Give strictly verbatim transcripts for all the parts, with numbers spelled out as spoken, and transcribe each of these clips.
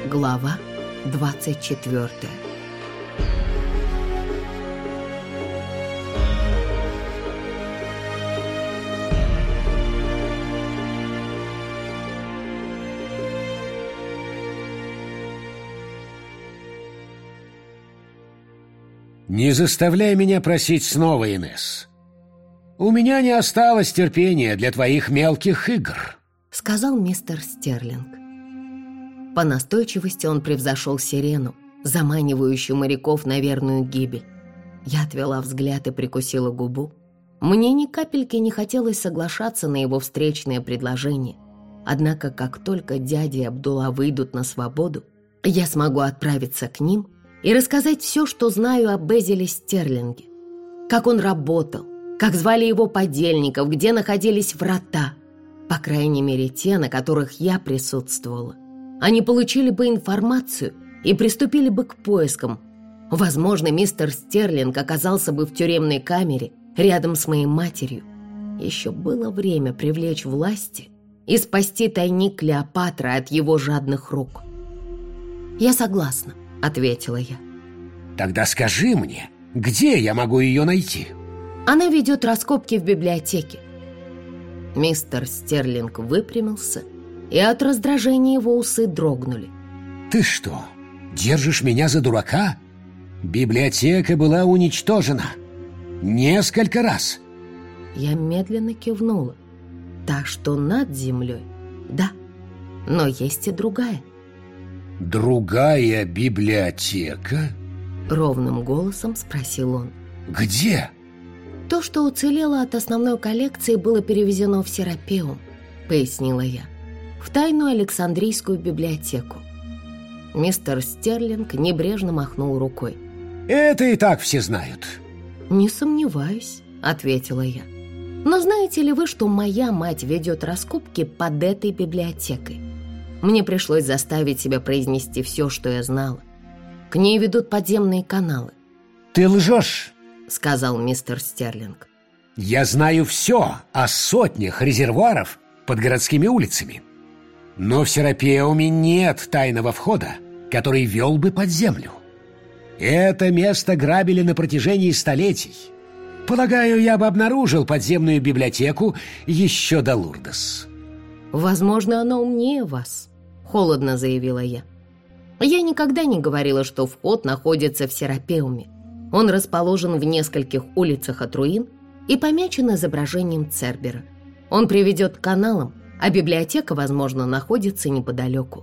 Глава двадцать четвёртая. «Не заставляй меня просить снова, Инесс. У меня не осталось терпения для твоих мелких игр», — сказал мистер Стерлинг. По настойчивости он превзошел сирену, заманивающую моряков на верную гибель. Я отвела взгляд и прикусила губу. Мне ни капельки не хотелось соглашаться на его встречное предложение. Однако, как только дядя и Абдулла выйдут на свободу, я смогу отправиться к ним и рассказать все, что знаю об Безиле Стерлинге. Как он работал, как звали его подельников, где находились врата. По крайней мере, те, на которых я присутствовала. Они получили бы информацию и приступили бы к поискам. Возможно, мистер Стерлинг оказался бы в тюремной камере рядом с моей матерью. Еще было время привлечь власти и спасти тайник Клеопатры от его жадных рук. «Я согласна», — ответила я. «Тогда скажи мне, где я могу ее найти?» «Она ведет раскопки в библиотеке». Мистер Стерлинг выпрямился, и от раздражения его усы дрогнули. «Ты что, держишь меня за дурака? Библиотека была уничтожена. Несколько раз». Я медленно кивнула. Так что над землей, да, но есть и другая. «Другая библиотека?» — ровным голосом спросил он. «Где?» «То, что уцелело от основной коллекции, было перевезено в Серапеум», — пояснила я, «в тайную Александрийскую библиотеку». Мистер Стерлинг небрежно махнул рукой. «Это и так все знают». «Не сомневаюсь», — ответила я. «Но знаете ли вы, что моя мать ведет раскопки под этой библиотекой? Мне пришлось заставить себя произнести все, что я знала. К ней ведут подземные каналы». «Ты лжешь», — сказал мистер Стерлинг. «Я знаю все о сотнях резервуаров под городскими улицами. Но в Серапеуме нет тайного входа, который вел бы под землю. Это место грабили на протяжении столетий. Полагаю, я бы обнаружил подземную библиотеку еще до Лурдес». «Возможно, она умнее вас», — холодно заявила я. «Я никогда не говорила, что вход находится в Серапеуме. Он расположен в нескольких улицах от руин и помечен изображением Цербера. Он приведет к каналам, а библиотека, возможно, находится неподалеку».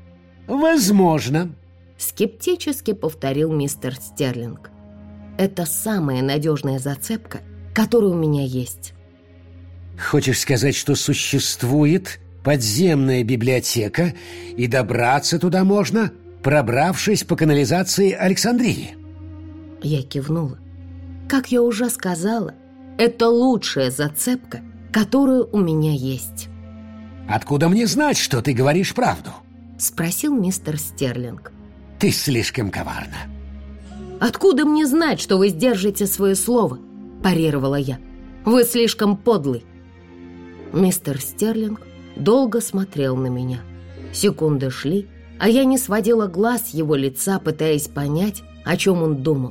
«Возможно», — скептически повторил мистер Стерлинг. «Это самая надежная зацепка, которая у меня есть». «Хочешь сказать, что существует подземная библиотека, и добраться туда можно, пробравшись по канализации Александрии?» Я кивнула. «Как я уже сказала, это лучшая зацепка, которая у меня есть». «Откуда мне знать, что ты говоришь правду?» — спросил мистер Стерлинг. «Ты слишком коварна». «Откуда мне знать, что вы сдержите свое слово?» — парировала я. «Вы слишком подлый». Мистер Стерлинг долго смотрел на меня. Секунды шли, а я не сводила глаз с его лица, пытаясь понять, о чем он думал.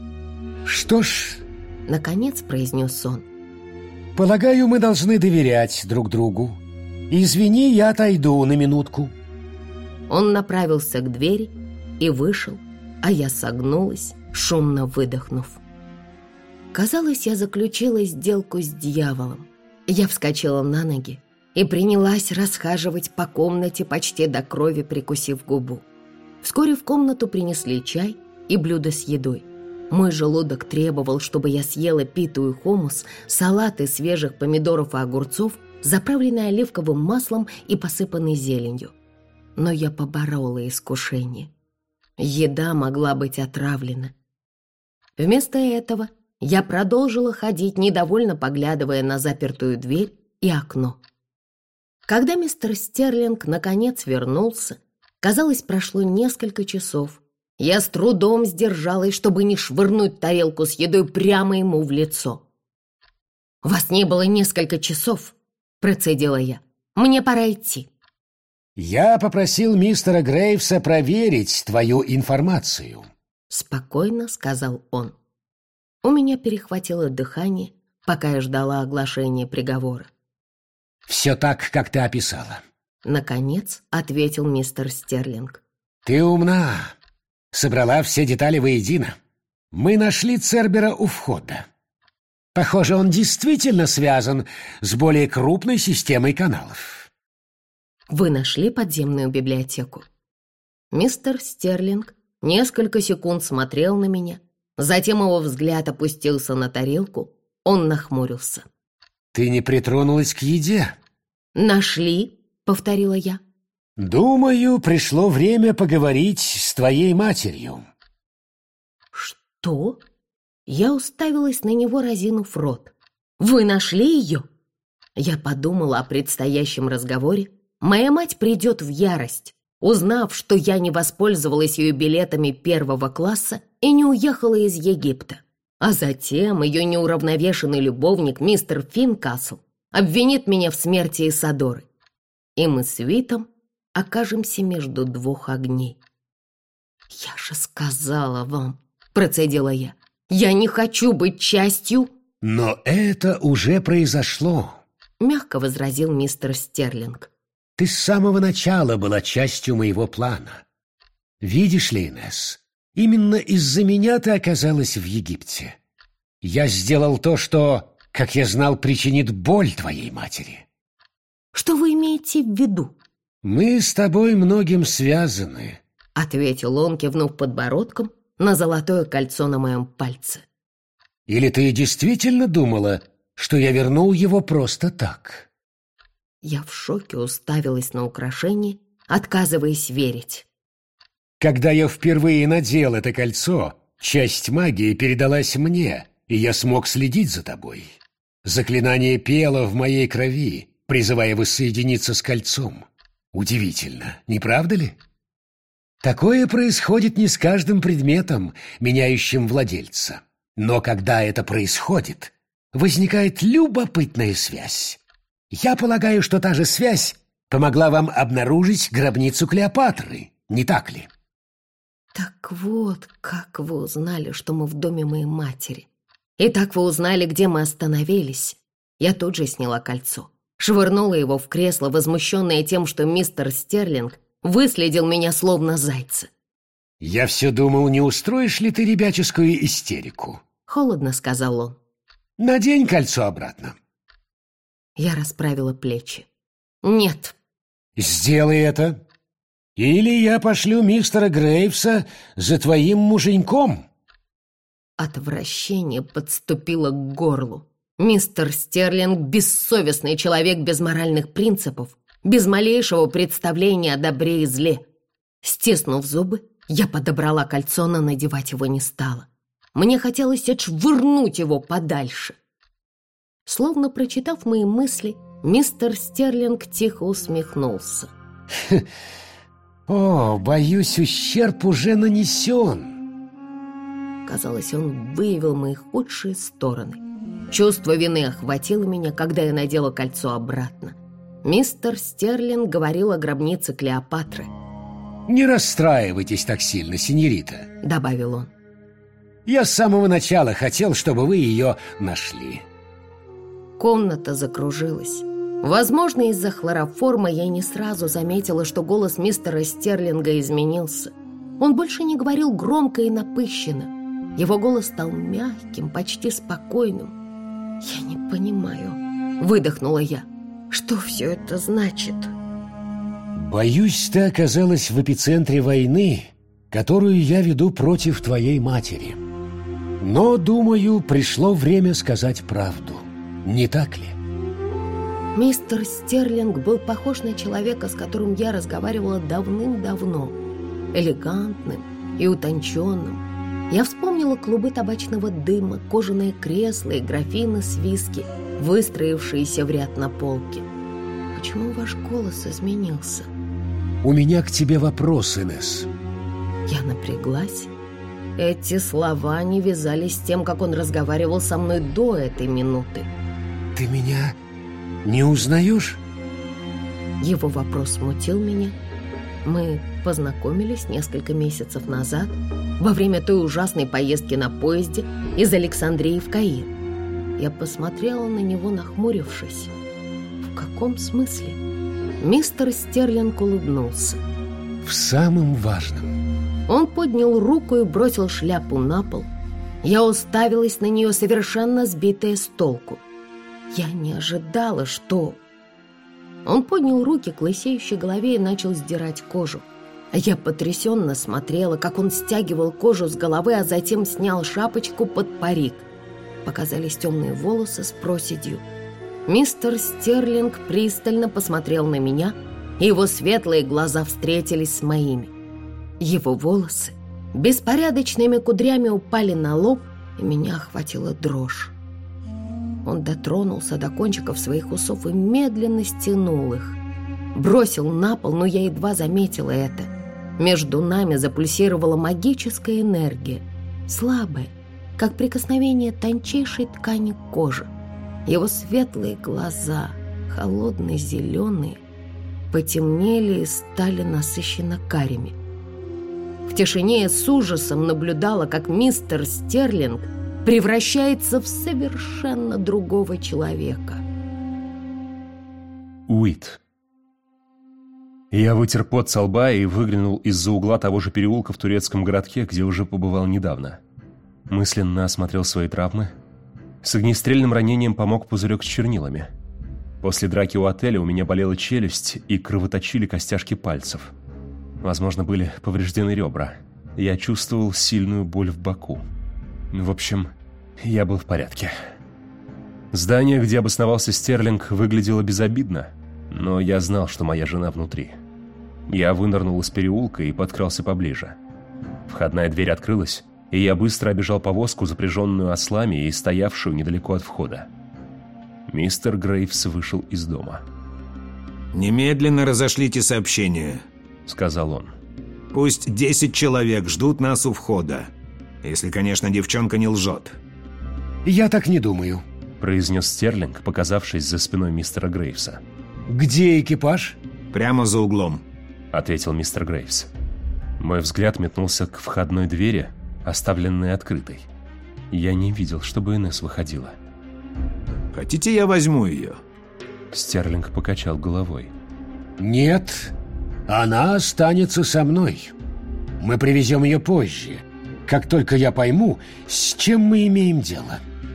«Что ж», — наконец произнес он, — «полагаю, мы должны доверять друг другу. Извини, я отойду на минутку». Он направился к двери и вышел, а я согнулась, шумно выдохнув. Казалось, я заключила сделку с дьяволом. Я вскочила на ноги и принялась расхаживать по комнате, почти до крови прикусив губу. Вскоре в комнату принесли чай и блюдо с едой. Мой желудок требовал, чтобы я съела питу и хумус, салат из свежих помидоров и огурцов, заправленный оливковым маслом и посыпанный зеленью. Но я поборола искушение. Еда могла быть отравлена. Вместо этого я продолжила ходить, недовольно поглядывая на запертую дверь и окно. Когда мистер Стерлинг наконец вернулся, казалось, прошло несколько часов. Я с трудом сдержалась, чтобы не швырнуть тарелку с едой прямо ему в лицо. «Вас не было несколько часов», — процедила я. «Мне пора идти». Я попросил мистера Грейвса проверить твою информацию. Спокойно сказал он. У меня перехватило дыхание, пока я ждала оглашения приговора. Все так, как ты описала. Наконец ответил мистер Стерлинг. Ты умна. Собрала все детали воедино. Мы нашли Цербера у входа. Похоже, он действительно связан с более крупной системой каналов. Вы нашли подземную библиотеку? Мистер Стерлинг несколько секунд смотрел на меня, затем его взгляд опустился на тарелку, он нахмурился. Ты не притронулась к еде? Нашли, повторила я. Думаю, пришло время поговорить с твоей матерью. Что? Я уставилась на него, разинув рот. Вы нашли ее? Я подумала о предстоящем разговоре. Моя мать придет в ярость, узнав, что я не воспользовалась ее билетами первого класса и не уехала из Египта. А затем ее неуравновешенный любовник мистер Финкасл обвинит меня в смерти Исадоры. И мы с Витом окажемся между двух огней. «Я же сказала вам», — процедила я, — «я не хочу быть частью...» «Но это уже произошло», — мягко возразил мистер Стерлинг. «Ты с самого начала была частью моего плана. Видишь ли, Инесс, именно из-за меня ты оказалась в Египте. Я сделал то, что, как я знал, причинит боль твоей матери». «Что вы имеете в виду?» «Мы с тобой многим связаны», — ответил он, кивнув подбородком на золотое кольцо на моем пальце. «Или ты действительно думала, что я вернул его просто так?» Я в шоке уставилась на украшение, отказываясь верить. «Когда я впервые надел это кольцо, часть магии передалась мне, и я смог следить за тобой. Заклинание пело в моей крови, призывая воссоединиться с кольцом. Удивительно, не правда ли? Такое происходит не с каждым предметом, меняющим владельца. Но когда это происходит, возникает любопытная связь. Я полагаю, что та же связь помогла вам обнаружить гробницу Клеопатры, не так ли?» «Так вот, как вы узнали, что мы в доме моей матери. И так вы узнали, где мы остановились». Я тут же сняла кольцо, швырнула его в кресло, возмущенная тем, что мистер Стерлинг выследил меня словно зайца. «Я все думал, не устроишь ли ты ребяческую истерику?» — холодно сказал он. «Надень кольцо обратно». Я расправила плечи. «Нет». «Сделай это, или я пошлю мистера Грейвса за твоим муженьком». Отвращение подступило к горлу. Мистер Стерлинг — бессовестный человек без моральных принципов, без малейшего представления о добре и зле. Стиснув зубы, я подобрала кольцо, но надевать его не стала. Мне хотелось отшвырнуть его подальше. Словно прочитав мои мысли, мистер Стерлинг тихо усмехнулся. «О, боюсь, ущерб уже нанесен». Казалось, он выявил мои худшие стороны. Чувство вины охватило меня, когда я надела кольцо обратно. Мистер Стерлинг говорил о гробнице Клеопатры. «Не расстраивайтесь так сильно, сеньорита», — добавил он. «Я с самого начала хотел, чтобы вы ее нашли». Комната закружилась. Возможно, из-за хлороформа я не сразу заметила, что голос мистера Стерлинга изменился. Он больше не говорил громко и напыщенно. Его голос стал мягким, почти спокойным. «Я не понимаю», — выдохнула я. «Что все это значит?» «Боюсь, ты оказалась в эпицентре войны, которую я веду против твоей матери. Но, думаю, пришло время сказать правду. Не так ли?» Мистер Стерлинг был похож на человека, с которым я разговаривала давным-давно, элегантным и утонченным. Я вспомнила клубы табачного дыма, кожаные кресла и графины с виски, выстроившиеся в ряд на полке. Почему ваш голос изменился? «У меня к тебе вопрос, Инесс». Я напряглась. Эти слова не вязались с тем, как он разговаривал со мной до этой минуты. «Ты меня не узнаешь?» Его вопрос смутил меня. Мы познакомились несколько месяцев назад во время той ужасной поездки на поезде из Александрии в Каир. Я посмотрела на него, нахмурившись. В каком смысле? Мистер Стерлинг улыбнулся. В самом важном. Он поднял руку и бросил шляпу на пол. Я уставилась на нее, совершенно сбитая с толку. Я не ожидала, что... Он поднял руки к лысеющей голове и начал сдирать кожу. Я потрясенно смотрела, как он стягивал кожу с головы, а затем снял шапочку под парик. Показались темные волосы с проседью. Мистер Стерлинг пристально посмотрел на меня, и его светлые глаза встретились с моими. Его волосы беспорядочными кудрями упали на лоб, и меня охватила дрожь. Он дотронулся до кончиков своих усов и медленно стянул их. Бросил на пол, но я едва заметила это. Между нами запульсировала магическая энергия, слабая, как прикосновение тончайшей ткани кожи. Его светлые глаза, холодные зеленые, потемнели и стали насыщенно карими. В тишине я с ужасом наблюдала, как мистер Стерлинг превращается в совершенно другого человека. Уит. Я вытер пот со лба и выглянул из-за угла того же переулка в турецком городке, где уже побывал недавно. Мысленно осмотрел свои травмы. С огнестрельным ранением помог пузырек с чернилами. После драки у отеля у меня болела челюсть и кровоточили костяшки пальцев. Возможно, были повреждены ребра. Я чувствовал сильную боль в боку. В общем, я был в порядке. Здание, где обосновался Стерлинг, выглядело безобидно, но я знал, что моя жена внутри. Я вынырнул из переулка и подкрался поближе. Входная дверь открылась, и я быстро обежал повозку, запряженную ослами и стоявшую недалеко от входа. Мистер Грейвс вышел из дома. «Немедленно разошлите сообщение», — сказал он. «Пусть десять человек ждут нас у входа. Если, конечно, девчонка не лжет». «Я так не думаю», — произнес Стерлинг, показавшись за спиной мистера Грейвса. «Где экипаж?» «Прямо за углом», — ответил мистер Грейвс. Мой взгляд метнулся к входной двери, оставленной открытой. Я не видел, чтобы Инесс выходила. «Хотите, я возьму ее?» Стерлинг покачал головой. «Нет, она останется со мной. Мы привезем ее позже, как только я пойму, с чем мы имеем дело.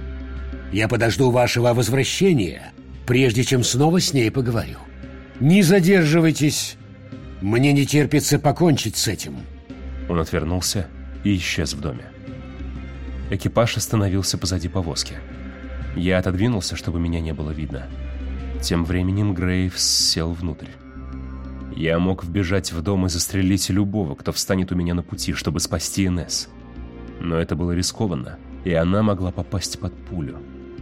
Я подожду вашего возвращения, прежде чем снова с ней поговорю. Не задерживайтесь, мне не терпится покончить с этим». Он отвернулся и исчез в доме. Экипаж остановился позади повозки. Я отодвинулся, чтобы меня не было видно. Тем временем Грейвс сел внутрь. Я мог вбежать в дом и застрелить любого, кто встанет у меня на пути, чтобы спасти Инесс. Но это было рискованно, и она могла попасть под пулю.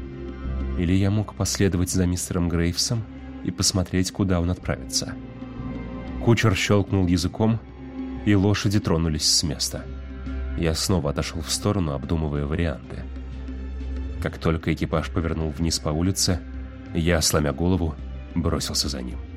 Или я мог последовать за мистером Грейвсом и посмотреть, куда он отправится. Кучер щелкнул языком, и лошади тронулись с места. Я снова отошел в сторону, обдумывая варианты. Как только экипаж повернул вниз по улице, я, сломя голову, бросился за ним.